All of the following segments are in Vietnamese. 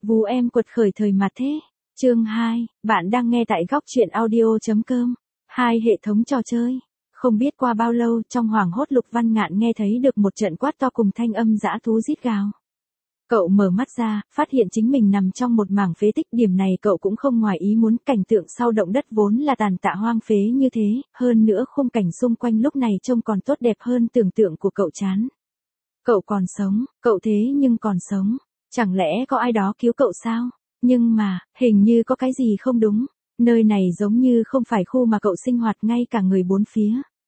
Vú em quật khởi thời mà thế. Chương 2, bạn đang nghe tại góc truyện audio.com. Hai hệ thống trò chơi. Không biết qua bao lâu, trong hoảng hốt Lục Văn Ngạn nghe thấy được một trận quát to cùng thanh âm dã thú rít gào. Cậu mở mắt ra, phát hiện chính mình nằm trong một mảng phế tích, điểm này cậu cũng không ngoài ý muốn, cảnh tượng sau động đất vốn là tàn tạ hoang phế như thế, hơn nữa khung cảnh xung quanh lúc này trông còn tốt đẹp hơn tưởng tượng của cậu chán. Cậu còn sống, cậu thế nhưng còn sống, chẳng lẽ có ai đó cứu cậu sao? Nhưng mà, hình như có cái gì không đúng, nơi này giống như không phải khu mà cậu sinh hoạt, ngay cả người bốn phía.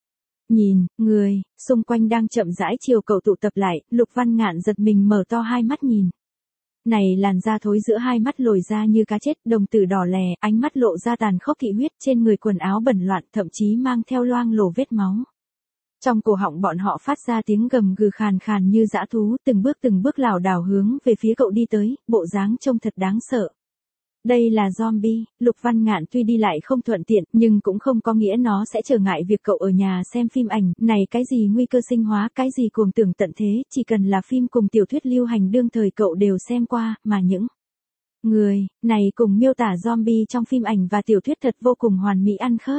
Nhìn, người, xung quanh đang chậm rãi chiều cậu tụ tập lại, Lục Văn Ngạn giật mình mở to hai mắt nhìn. Này làn da thối giữa hai mắt lồi ra như cá chết, đồng tử đỏ lè, ánh mắt lộ ra tàn khốc thị huyết, trên người quần áo bẩn loạn, thậm chí mang theo loang lổ vết máu. Trong cổ họng bọn họ phát ra tiếng gầm gừ khàn khàn như dã thú, từng bước lảo đảo hướng về phía cậu đi tới, bộ dáng trông thật đáng sợ. Đây là zombie, Lục Văn Ngạn tuy đi lại không thuận tiện, nhưng cũng không có nghĩa nó sẽ trở ngại việc cậu ở nhà xem phim ảnh, này cái gì nguy cơ sinh hóa, cái gì cuồng tưởng tận thế, chỉ cần là phim cùng tiểu thuyết lưu hành đương thời cậu đều xem qua, mà những người này cùng miêu tả zombie trong phim ảnh và tiểu thuyết thật vô cùng hoàn mỹ ăn khớp.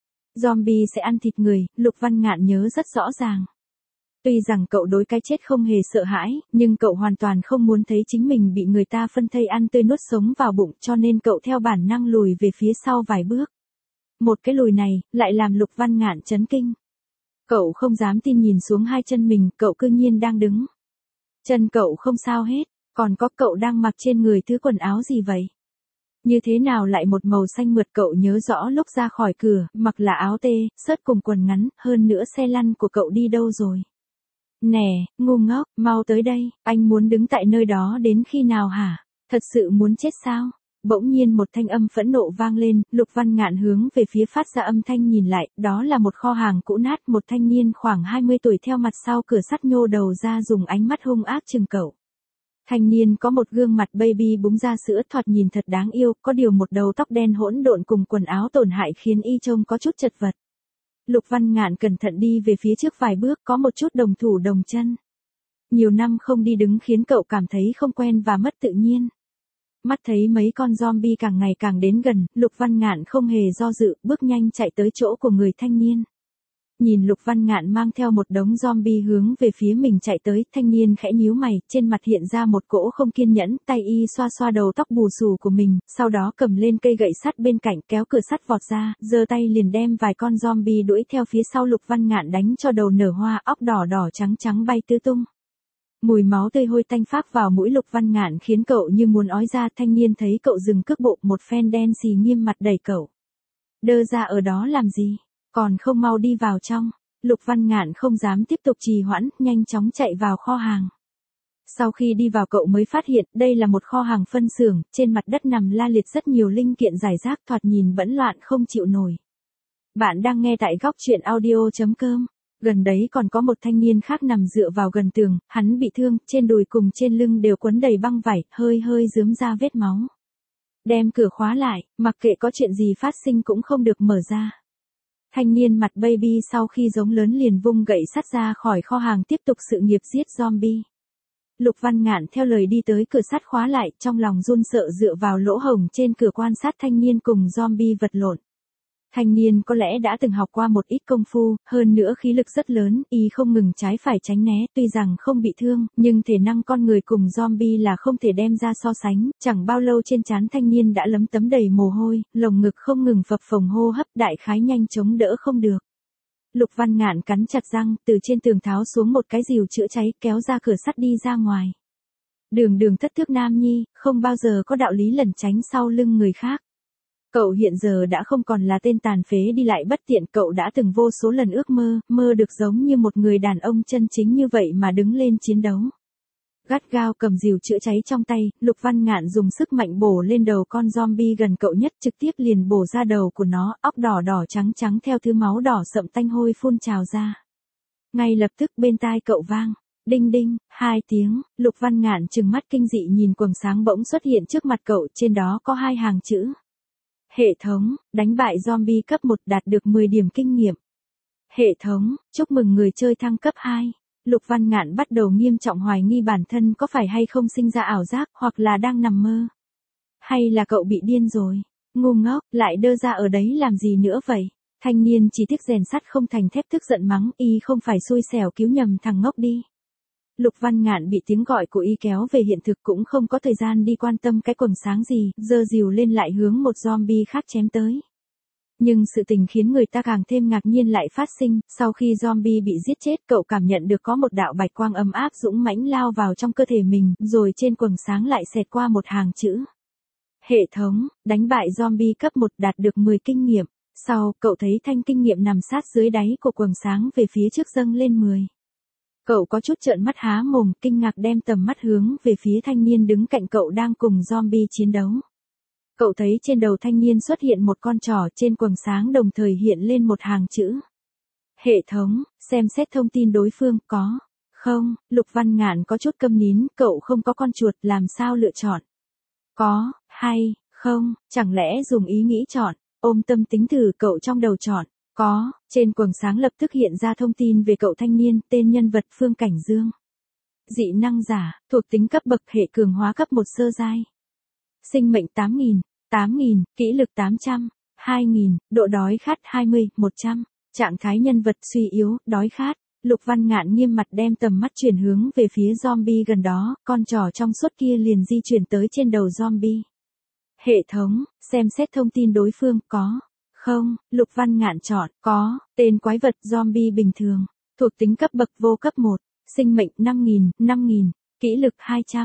Zombie sẽ ăn thịt người, Lục Văn Ngạn nhớ rất rõ ràng. Tuy rằng cậu đối cái chết không hề sợ hãi, nhưng cậu hoàn toàn không muốn thấy chính mình bị người ta phân thây ăn tươi nuốt sống vào bụng, cho nên cậu theo bản năng lùi về phía sau vài bước. Một cái lùi này, lại làm Lục Văn Ngạn chấn kinh. Cậu không dám tin nhìn xuống hai chân mình, cậu cư nhiên đang đứng. Chân cậu không sao hết, còn có cậu đang mặc trên người thứ quần áo gì vậy? Như thế nào lại một màu xanh mượt, cậu nhớ rõ lúc ra khỏi cửa, mặc là áo tê, sớt cùng quần ngắn, hơn nữa xe lăn của cậu đi đâu rồi? Nè, ngu ngốc, mau tới đây, anh muốn đứng tại nơi đó đến khi nào hả? Thật sự muốn chết sao? Bỗng nhiên một thanh âm phẫn nộ vang lên, Lục Văn Ngạn hướng về phía phát ra âm thanh nhìn lại, đó là một kho hàng cũ nát, một thanh niên khoảng 20 tuổi theo mặt sau cửa sắt nhô đầu ra dùng ánh mắt hung ác chừng cậu. Thanh niên có một gương mặt baby búng ra sữa, thoạt nhìn thật đáng yêu, có điều một đầu tóc đen hỗn độn cùng quần áo tổn hại khiến y trông có chút chật vật. Lục Văn Ngạn cẩn thận đi về phía trước vài bước, có một chút đồng thủ đồng chân. Nhiều năm không đi đứng khiến cậu cảm thấy không quen và mất tự nhiên. Mắt thấy mấy con zombie càng ngày càng đến gần, Lục Văn Ngạn không hề do dự, bước nhanh chạy tới chỗ của người thanh niên. Nhìn Lục Văn Ngạn mang theo một đống zombie hướng về phía mình chạy tới, thanh niên khẽ nhíu mày, trên mặt hiện ra một cỗ không kiên nhẫn, tay y xoa xoa đầu tóc bù xù của mình, sau đó cầm lên cây gậy sắt bên cạnh, kéo cửa sắt vọt ra, giơ tay liền đem vài con zombie đuổi theo phía sau Lục Văn Ngạn đánh cho đầu nở hoa, óc đỏ đỏ trắng trắng bay tứ tung. Mùi máu tươi hôi tanh phác vào mũi Lục Văn Ngạn khiến cậu như muốn ói ra, thanh niên thấy cậu dừng cước bộ, một phen đen xì nghiêm mặt đẩy cậu. Đơ ra ở đó làm gì? Còn không mau đi vào trong. Lục Văn Ngạn không dám tiếp tục trì hoãn, nhanh chóng chạy vào kho hàng. Sau khi đi vào cậu mới phát hiện đây là một kho hàng phân xưởng, trên mặt đất nằm la liệt rất nhiều linh kiện rải rác, thoạt nhìn bẫn loạn không chịu nổi. Bạn đang nghe tại góc truyện audio.com. Gần đấy còn có một thanh niên khác nằm dựa vào gần tường, hắn bị thương, trên đùi cùng trên lưng đều quấn đầy băng vải, hơi rướm ra vết máu. Đem cửa khóa lại, mặc kệ có chuyện gì phát sinh cũng không được mở ra. Thanh niên mặt baby sau khi giống lớn liền vung gậy sắt ra khỏi kho hàng tiếp tục sự nghiệp giết zombie. Lục Văn Ngạn theo lời đi tới cửa sắt khóa lại, trong lòng run sợ dựa vào lỗ hổng trên cửa quan sát thanh niên cùng zombie vật lộn. Thanh niên có lẽ đã từng học qua một ít công phu, hơn nữa khí lực rất lớn, y không ngừng trái phải tránh né, tuy rằng không bị thương, nhưng thể năng con người cùng zombie là không thể đem ra so sánh, chẳng bao lâu trên trán thanh niên đã lấm tấm đầy mồ hôi, lồng ngực không ngừng phập phồng hô hấp, đại khái nhanh chống đỡ không được. Lục Văn Ngạn cắn chặt răng, từ trên tường tháo xuống một cái rìu chữa cháy, kéo ra cửa sắt đi ra ngoài. Đường thất thước nam nhi, không bao giờ có đạo lý lẩn tránh sau lưng người khác. Cậu hiện giờ đã không còn là tên tàn phế đi lại bất tiện, cậu đã từng vô số lần ước mơ được giống như một người đàn ông chân chính như vậy mà đứng lên chiến đấu. Gắt gao cầm rìu chữa cháy trong tay, Lục Văn Ngạn dùng sức mạnh bổ lên đầu con zombie gần cậu nhất, trực tiếp liền bổ ra đầu của nó, óc đỏ đỏ trắng trắng theo thứ máu đỏ sậm tanh hôi phun trào ra. Ngay lập tức bên tai cậu vang, đinh đinh, 2 tiếng, Lục Văn Ngạn trừng mắt kinh dị nhìn quầng sáng bỗng xuất hiện trước mặt cậu, trên đó có 2 hàng chữ. Hệ thống, đánh bại zombie cấp 1 đạt được 10 điểm kinh nghiệm. Hệ thống, chúc mừng người chơi thăng cấp 2. Lục Văn Ngạn bắt đầu nghiêm trọng hoài nghi bản thân có phải hay không sinh ra ảo giác hoặc là đang nằm mơ. Hay là cậu bị điên rồi? Ngu ngốc, lại đơ ra ở đấy làm gì nữa vậy? Thanh niên chỉ tiếc rèn sắt không thành thép tức giận mắng y không phải xui xẻo cứu nhầm thằng ngốc đi. Lục Văn Ngạn bị tiếng gọi của y kéo về hiện thực cũng không có thời gian đi quan tâm cái quầng sáng gì, giơ rìu lên lại hướng một zombie khác chém tới. Nhưng sự tình khiến người ta càng thêm ngạc nhiên lại phát sinh, sau khi zombie bị giết chết cậu cảm nhận được có một đạo bạch quang ấm áp dũng mãnh lao vào trong cơ thể mình, rồi trên quầng sáng lại xẹt qua một hàng chữ. Hệ thống, đánh bại zombie cấp 1 đạt được 10 kinh nghiệm. Sau, cậu thấy thanh kinh nghiệm nằm sát dưới đáy của quầng sáng về phía trước dâng lên 10. Cậu có chút trợn mắt há mồm, kinh ngạc đem tầm mắt hướng về phía thanh niên đứng cạnh cậu đang cùng zombie chiến đấu. Cậu thấy trên đầu thanh niên xuất hiện một con trỏ, trên quầng sáng đồng thời hiện lên một hàng chữ. Hệ thống, xem xét thông tin đối phương, có. Không, Lục Văn Ngạn có chút câm nín, cậu không có con chuột, làm sao lựa chọn? Có, hay, không, chẳng lẽ dùng ý nghĩ chọn, ôm tâm tính thử cậu trong đầu chọn. Có, trên quầng sáng lập tức hiện ra thông tin về cậu thanh niên, tên nhân vật Phương Cảnh Dương. Dị năng giả, thuộc tính cấp bậc hệ cường hóa cấp 1 sơ giai. Sinh mệnh 8.000, kỹ lực 800, 2.000, độ đói khát 20, 100, trạng thái nhân vật suy yếu, đói khát. Lục Văn Ngạn nghiêm mặt đem tầm mắt chuyển hướng về phía zombie gần đó, con trỏ trong suốt kia liền di chuyển tới trên đầu zombie. Hệ thống, xem xét thông tin đối phương, có. Không, Lục Văn Ngạn chọn, có, tên quái vật zombie bình thường, thuộc tính cấp bậc vô cấp 1, sinh mệnh 5.000, kỹ lực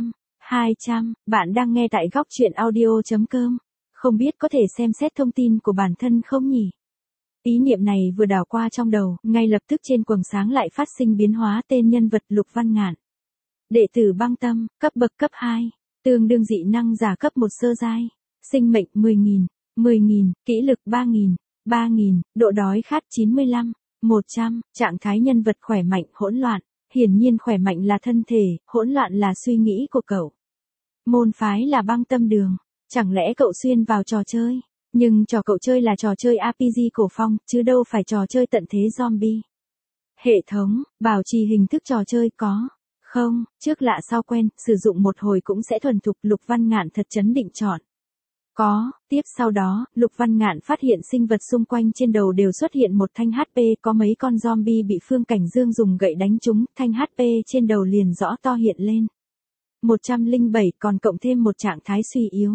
200, bạn đang nghe tại góc truyện audio.com, không biết có thể xem xét thông tin của bản thân không nhỉ? Ý niệm này vừa đảo qua trong đầu, ngay lập tức trên quầng sáng lại phát sinh biến hóa tên nhân vật Lục Văn Ngạn. Đệ tử băng tâm, cấp bậc cấp 2, tương đương dị năng giả cấp 1 sơ giai, sinh mệnh 10.000, kỹ lực 3.000, độ đói khát 95, 100, trạng thái nhân vật khỏe mạnh hỗn loạn, hiển nhiên khỏe mạnh là thân thể, hỗn loạn là suy nghĩ của cậu. Môn phái là băng tâm đường, chẳng lẽ cậu xuyên vào trò chơi, nhưng trò cậu chơi là trò chơi RPG cổ phong, chứ đâu phải trò chơi tận thế zombie. Hệ thống, bảo trì hình thức trò chơi có. Không, trước lạ sau quen, sử dụng một hồi cũng sẽ thuần thục. Lục Văn Ngạn thật chấn định chọn. Có, tiếp sau đó, Lục Văn Ngạn phát hiện sinh vật xung quanh trên đầu đều xuất hiện một thanh HP, có mấy con zombie bị Phương Cảnh Dương dùng gậy đánh trúng, thanh HP trên đầu liền rõ to hiện lên. 107 còn cộng thêm một trạng thái suy yếu.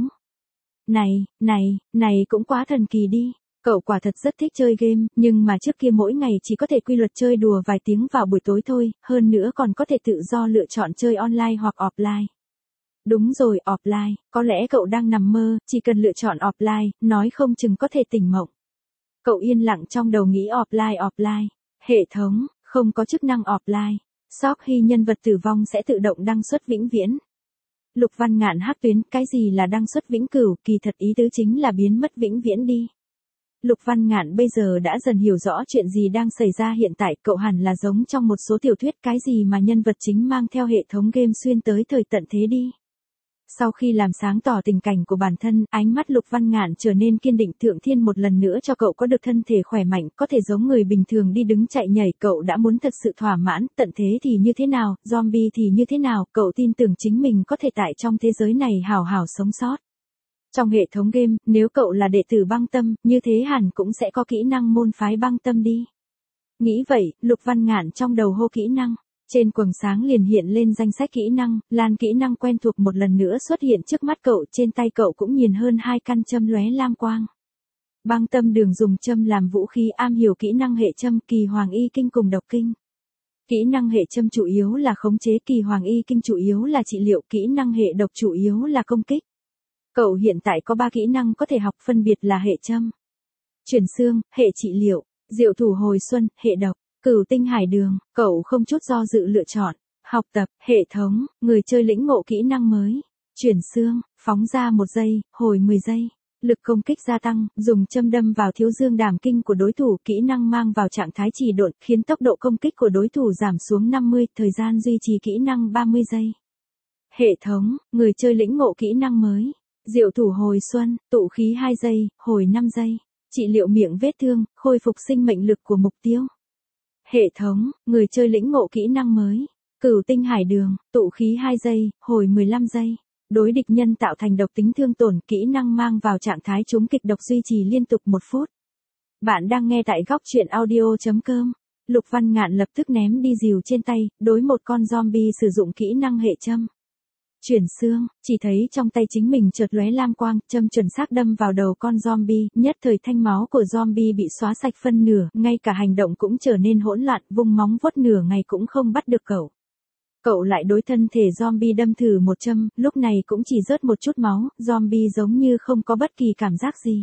Này cũng quá thần kỳ đi. Cậu quả thật rất thích chơi game, nhưng mà trước kia mỗi ngày chỉ có thể quy luật chơi đùa vài tiếng vào buổi tối thôi, hơn nữa còn có thể tự do lựa chọn chơi online hoặc offline. Đúng rồi, offline, có lẽ cậu đang nằm mơ, chỉ cần lựa chọn offline, nói không chừng có thể tỉnh mộng. Cậu yên lặng trong đầu nghĩ offline. Hệ thống, không có chức năng offline. Sau khi nhân vật tử vong sẽ tự động đăng xuất vĩnh viễn. Lục Văn Ngạn hắc tuyến, cái gì là đăng xuất vĩnh cửu, kỳ thật ý tứ chính là biến mất vĩnh viễn đi. Lục Văn Ngạn bây giờ đã dần hiểu rõ chuyện gì đang xảy ra hiện tại, cậu hẳn là giống trong một số tiểu thuyết, cái gì mà nhân vật chính mang theo hệ thống game xuyên tới thời tận thế đi. Sau khi làm sáng tỏ tình cảnh của bản thân, ánh mắt Lục Văn Ngạn trở nên kiên định. Thượng Thiên một lần nữa cho cậu có được thân thể khỏe mạnh, có thể giống người bình thường đi đứng chạy nhảy, cậu đã muốn thật sự thỏa mãn. Tận thế thì như thế nào, zombie thì như thế nào, cậu tin tưởng chính mình có thể tại trong thế giới này hào hào sống sót. Trong hệ thống game, nếu cậu là đệ tử băng tâm, như thế hẳn cũng sẽ có kỹ năng môn phái băng tâm đi. Nghĩ vậy, Lục Văn Ngạn trong đầu hô kỹ năng. Trên quầng sáng liền hiện lên danh sách kỹ năng, lan kỹ năng quen thuộc một lần nữa xuất hiện trước mắt cậu, trên tay cậu cũng nhìn hơn 2 căn châm lóe lam quang. Băng tâm đường dùng châm làm vũ khí, am hiểu kỹ năng hệ châm, kỳ hoàng y kinh cùng độc kinh. Kỹ năng hệ châm chủ yếu là khống chế, kỳ hoàng y kinh chủ yếu là trị liệu, kỹ năng hệ độc chủ yếu là công kích. Cậu hiện tại có 3 kỹ năng có thể học, phân biệt là hệ châm, chuyển xương, hệ trị liệu, diệu thủ hồi xuân, hệ độc. Cửu tinh hải đường, cậu không chút do dự lựa chọn. Học tập, hệ thống, người chơi lĩnh ngộ kỹ năng mới. Chuyển xương, phóng ra 1 giây, hồi 10 giây. Lực công kích gia tăng, dùng châm đâm vào thiếu dương đàm kinh của đối thủ, kỹ năng mang vào trạng thái trì độn, khiến tốc độ công kích của đối thủ giảm xuống 50, thời gian duy trì kỹ năng 30 giây. Hệ thống, người chơi lĩnh ngộ kỹ năng mới. Diệu thủ hồi xuân, tụ khí 2 giây, hồi 5 giây. Trị liệu miệng vết thương, khôi phục sinh mệnh lực của mục tiêu. Hệ thống, người chơi lĩnh ngộ kỹ năng mới. Cửu tinh hải đường, tụ khí 2 giây, hồi 15 giây. Đối địch nhân tạo thành độc tính thương tổn, kỹ năng mang vào trạng thái trúng kịch độc duy trì liên tục 1 phút. Bạn đang nghe tại góc truyện audio.com. Lục Văn Ngạn lập tức ném đi rìu trên tay, đối một con zombie sử dụng kỹ năng hệ châm. Chuyển xương, chỉ thấy trong tay chính mình chợt lóe lam quang, châm chuẩn xác đâm vào đầu con zombie, nhất thời thanh máu của zombie bị xóa sạch phân nửa, ngay cả hành động cũng trở nên hỗn loạn, vung móng vuốt nửa ngày cũng không bắt được cậu. Cậu lại đối thân thể zombie đâm thử một châm, lúc này cũng chỉ rớt một chút máu, zombie giống như không có bất kỳ cảm giác gì.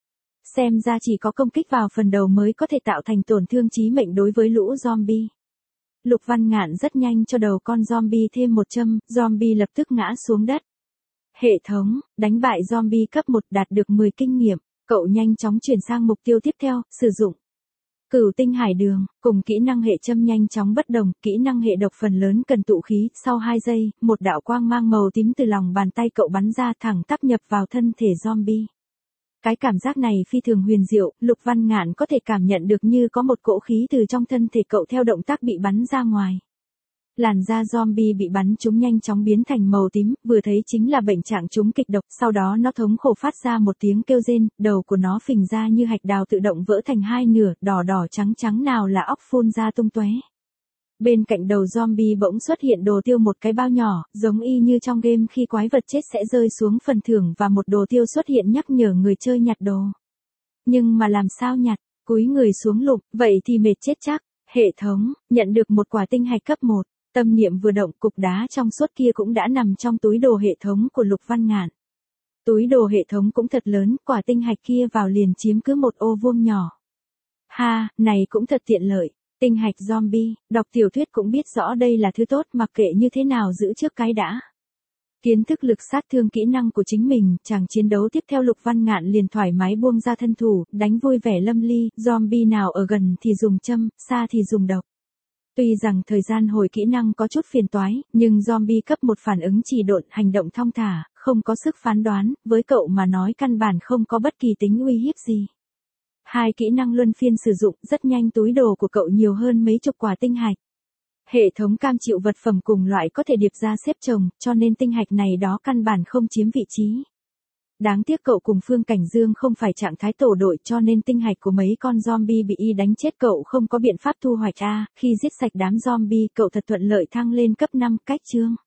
Xem ra chỉ có công kích vào phần đầu mới có thể tạo thành tổn thương chí mệnh đối với lũ zombie. Lục Văn Ngạn rất nhanh cho đầu con zombie thêm một châm, zombie lập tức ngã xuống đất. Hệ thống, đánh bại zombie cấp 1 đạt được 10 kinh nghiệm, cậu nhanh chóng chuyển sang mục tiêu tiếp theo, sử dụng. Cửu tinh hải đường, cùng kỹ năng hệ châm nhanh chóng bất đồng, kỹ năng hệ độc phần lớn cần tụ khí, sau 2 giây, một đạo quang mang màu tím từ lòng bàn tay cậu bắn ra thẳng tắp nhập vào thân thể zombie. Cái cảm giác này phi thường huyền diệu, Lục Văn Ngạn có thể cảm nhận được như có một cỗ khí từ trong thân thể cậu theo động tác bị bắn ra ngoài. Làn da zombie bị bắn trúng nhanh chóng biến thành màu tím, vừa thấy chính là bệnh trạng trúng kịch độc, sau đó nó thống khổ phát ra một tiếng kêu rên, đầu của nó phình ra như hạch đào tự động vỡ thành 2 nửa, đỏ đỏ trắng trắng nào là óc phun ra tung tóe. Bên cạnh đầu zombie bỗng xuất hiện đồ tiêu, một cái bao nhỏ, giống y như trong game khi quái vật chết sẽ rơi xuống phần thưởng và một đồ tiêu xuất hiện nhắc nhở người chơi nhặt đồ. Nhưng mà làm sao nhặt, cúi người xuống lục, vậy thì mệt chết chắc. Hệ thống, nhận được một quả tinh hạch cấp 1, tâm niệm vừa động, cục đá trong suốt kia cũng đã nằm trong túi đồ hệ thống của Lục Văn Ngạn. Túi đồ hệ thống cũng thật lớn, quả tinh hạch kia vào liền chiếm cứ một ô vuông nhỏ. Ha, này cũng thật tiện lợi. Tinh hạch zombie, đọc tiểu thuyết cũng biết rõ đây là thứ tốt, mặc kệ như thế nào giữ trước cái đã. Kiến thức lực sát thương kỹ năng của chính mình, chàng chiến đấu tiếp theo Lục Văn Ngạn liền thoải mái buông ra thân thủ, đánh vui vẻ lâm ly, zombie nào ở gần thì dùng châm, xa thì dùng độc. Tuy rằng thời gian hồi kỹ năng có chút phiền toái, nhưng zombie cấp 1 phản ứng trì độn, hành động thong thả, không có sức phán đoán, với cậu mà nói căn bản không có bất kỳ tính uy hiếp gì. 2 kỹ năng luân phiên sử dụng, rất nhanh túi đồ của cậu nhiều hơn mấy chục quả tinh hạch. Hệ thống cam chịu vật phẩm cùng loại có thể điệp ra xếp chồng, cho nên tinh hạch này đó căn bản không chiếm vị trí. Đáng tiếc cậu cùng Phương Cảnh Dương không phải trạng thái tổ đội, cho nên tinh hạch của mấy con zombie bị y đánh chết cậu không có biện pháp thu hoạch a. Khi giết sạch đám zombie, cậu thật thuận lợi thăng lên cấp 5, cách chương.